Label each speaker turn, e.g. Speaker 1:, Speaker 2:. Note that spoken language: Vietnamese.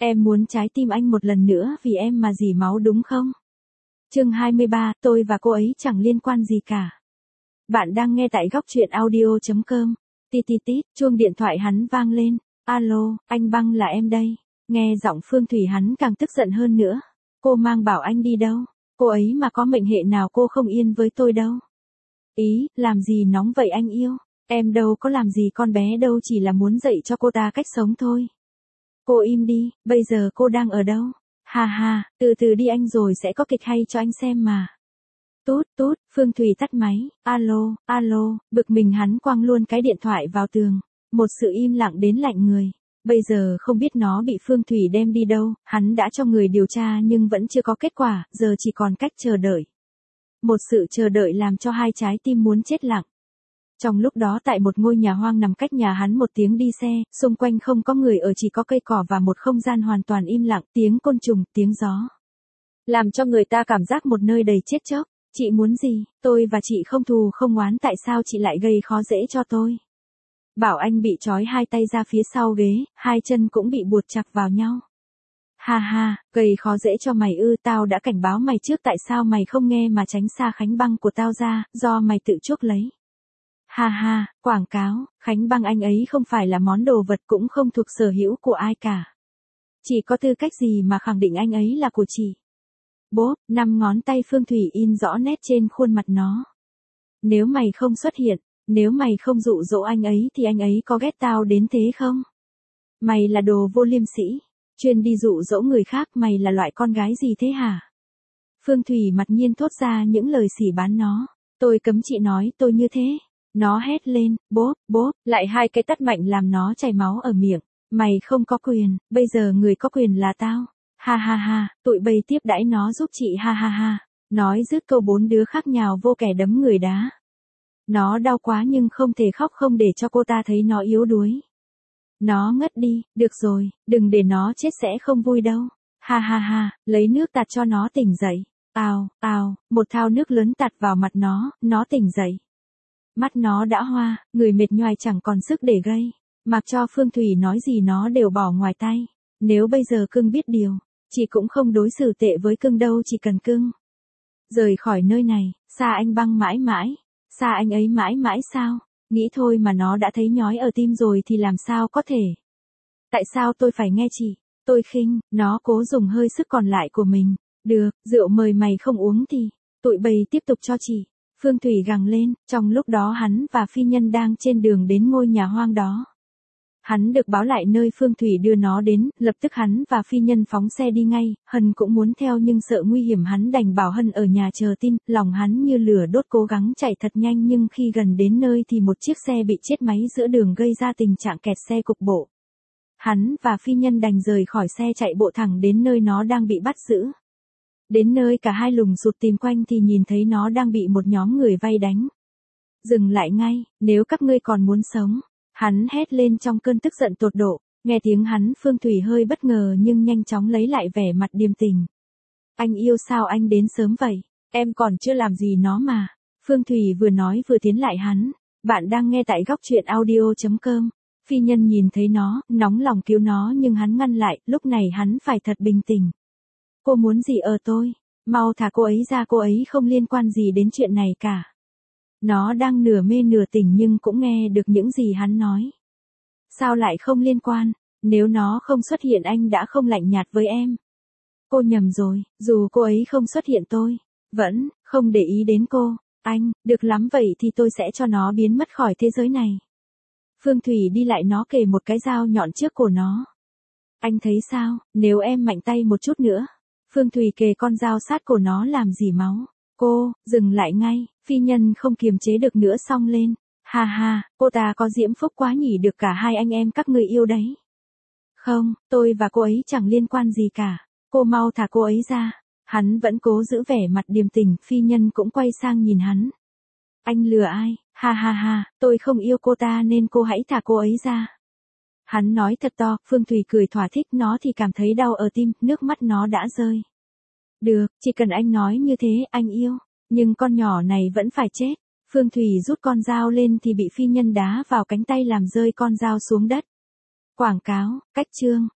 Speaker 1: Em muốn trái tim anh một lần nữa vì em mà dỉ máu đúng không? Chương 23, tôi và cô ấy chẳng liên quan gì cả. Bạn đang nghe tại góc truyện audio.com. Tít tít tít, chuông điện thoại hắn vang lên. Alo, anh Băng là em đây. Nghe giọng Phương Thủy hắn càng tức giận hơn nữa. Cô mang bảo anh đi đâu? Cô ấy mà có mệnh hệ nào cô không yên với tôi đâu. Ý, làm gì nóng vậy anh yêu? Em đâu có làm gì con bé đâu, chỉ là muốn dạy cho cô ta cách sống thôi. Cô im đi, bây giờ cô đang ở đâu? Ha ha, từ từ đi anh rồi sẽ có kịch hay cho anh xem mà. Tút tút, Phương Thủy tắt máy. Alo, alo, bực mình hắn quăng luôn cái điện thoại vào tường. Một sự im lặng đến lạnh người. Bây giờ không biết nó bị Phương Thủy đem đi đâu, hắn đã cho người điều tra nhưng vẫn chưa có kết quả, giờ chỉ còn cách chờ đợi. Một sự chờ đợi làm cho hai trái tim muốn chết lặng. Trong lúc đó tại một ngôi nhà hoang nằm cách nhà hắn một tiếng đi xe, xung quanh không có người ở, chỉ có cây cỏ và một không gian hoàn toàn im lặng, tiếng côn trùng, tiếng gió. Làm cho người ta cảm giác một nơi đầy chết chóc. Chị muốn gì? Tôi và chị không thù không oán, tại sao chị lại gây khó dễ cho tôi? Bảo Anh bị trói hai tay ra phía sau ghế, hai chân cũng bị buộc chặt vào nhau. Ha ha, gây khó dễ cho mày ư? Tao đã cảnh báo mày trước, tại sao mày không nghe mà tránh xa Khánh Băng của tao ra, do mày tự chuốc lấy. Ha ha, quảng cáo, Khánh Băng anh ấy không phải là món đồ vật, cũng không thuộc sở hữu của ai cả. Chỉ có tư cách gì mà khẳng định anh ấy là của chị? Bốp, 5 ngón tay Phương Thủy in rõ nét trên khuôn mặt nó. Nếu mày không xuất hiện, nếu mày không dụ dỗ anh ấy thì anh ấy có ghét tao đến thế không? Mày là đồ vô liêm sỉ, chuyên đi dụ dỗ người khác, mày là loại con gái gì thế hả? Phương Thủy mặt nhiên thốt ra những lời sỉ báng nó. Tôi cấm chị nói tôi như thế. Nó hét lên, bốp, bốp, lại hai cái tát mạnh làm nó chảy máu ở miệng. Mày không có quyền, bây giờ người có quyền là tao. Ha ha ha, tụi bay tiếp đãi nó giúp chị, ha ha ha. Nói dứt câu, 4 đứa khác nhào vô kẻ đấm người đá. Nó đau quá nhưng không thể khóc, không để cho cô ta thấy nó yếu đuối. Nó ngất đi, được rồi, đừng để nó chết sẽ không vui đâu. Ha ha ha, lấy nước tạt cho nó tỉnh dậy. Ào, ào, một thao nước lớn tạt vào mặt nó tỉnh dậy. Mắt nó đã hoa, người mệt nhoài chẳng còn sức để gây. Mặc cho Phương Thủy nói gì nó đều bỏ ngoài tay. Nếu bây giờ cưng biết điều, chị cũng không đối xử tệ với cưng đâu, chỉ cần cưng rời khỏi nơi này, xa anh Băng mãi mãi, xa anh ấy mãi mãi sao? Nghĩ thôi mà nó đã thấy nhói ở tim rồi thì làm sao có thể? Tại sao tôi phải nghe chị? Tôi khinh, nó cố dùng hơi sức còn lại của mình. Được, rượu mời mày không uống thì tụi bầy tiếp tục cho chị. Phương Thủy gằn lên, trong lúc đó hắn và phi nhân đang trên đường đến ngôi nhà hoang đó. Hắn được báo lại nơi Phương Thủy đưa nó đến, lập tức hắn và phi nhân phóng xe đi ngay. Hân cũng muốn theo nhưng sợ nguy hiểm, hắn đành bảo Hân ở nhà chờ tin. Lòng hắn như lửa đốt, cố gắng chạy thật nhanh, nhưng khi gần đến nơi thì một chiếc xe bị chết máy giữa đường, gây ra tình trạng kẹt xe cục bộ. Hắn và phi nhân đành rời khỏi xe chạy bộ thẳng đến nơi nó đang bị bắt giữ. Đến nơi cả hai lùng sụt tìm quanh thì nhìn thấy nó đang bị một nhóm người vây đánh. Dừng lại ngay, nếu các ngươi còn muốn sống. Hắn hét lên trong cơn tức giận tột độ. Nghe tiếng hắn, Phương Thủy hơi bất ngờ nhưng nhanh chóng lấy lại vẻ mặt điềm tĩnh. Anh yêu, sao anh đến sớm vậy? Em còn chưa làm gì nó mà. Phương Thủy vừa nói vừa tiến lại hắn. Bạn đang nghe tại góc truyện audio.com. Phi nhân nhìn thấy nó, nóng lòng cứu nó nhưng hắn ngăn lại, lúc này hắn phải thật bình tĩnh. Cô muốn gì ở tôi? Mau thả cô ấy ra, cô ấy không liên quan gì đến chuyện này cả. Nó đang nửa mê nửa tỉnh nhưng cũng nghe được những gì hắn nói. Sao lại không liên quan? Nếu nó không xuất hiện anh đã không lạnh nhạt với em. Cô nhầm rồi, dù cô ấy không xuất hiện tôi vẫn không để ý đến cô. Anh, được lắm, vậy thì tôi sẽ cho nó biến mất khỏi thế giới này. Phương Thủy đi lại nó kề một cái dao nhọn trước cổ nó. Anh thấy sao, nếu em mạnh tay một chút nữa. Phương Thủy kề con dao sát cổ nó làm dỉ máu. Cô, dừng lại ngay, phi nhân không kiềm chế được nữa xông lên. Ha ha, cô ta có diễm phúc quá nhỉ, được cả hai anh em các người yêu đấy. Không, tôi và cô ấy chẳng liên quan gì cả. Cô mau thả cô ấy ra. Hắn vẫn cố giữ vẻ mặt điềm tĩnh, phi nhân cũng quay sang nhìn hắn. Anh lừa ai? Ha ha ha, tôi không yêu cô ta nên cô hãy thả cô ấy ra. Hắn nói thật to, Phương Thủy cười thỏa thích, nó thì cảm thấy đau ở tim, nước mắt nó đã rơi. Được, chỉ cần anh nói như thế, anh yêu. Nhưng con nhỏ này vẫn phải chết. Phương Thủy rút con dao lên thì bị phi nhân đá vào cánh tay làm rơi con dao xuống đất. Quảng cáo, cách chương.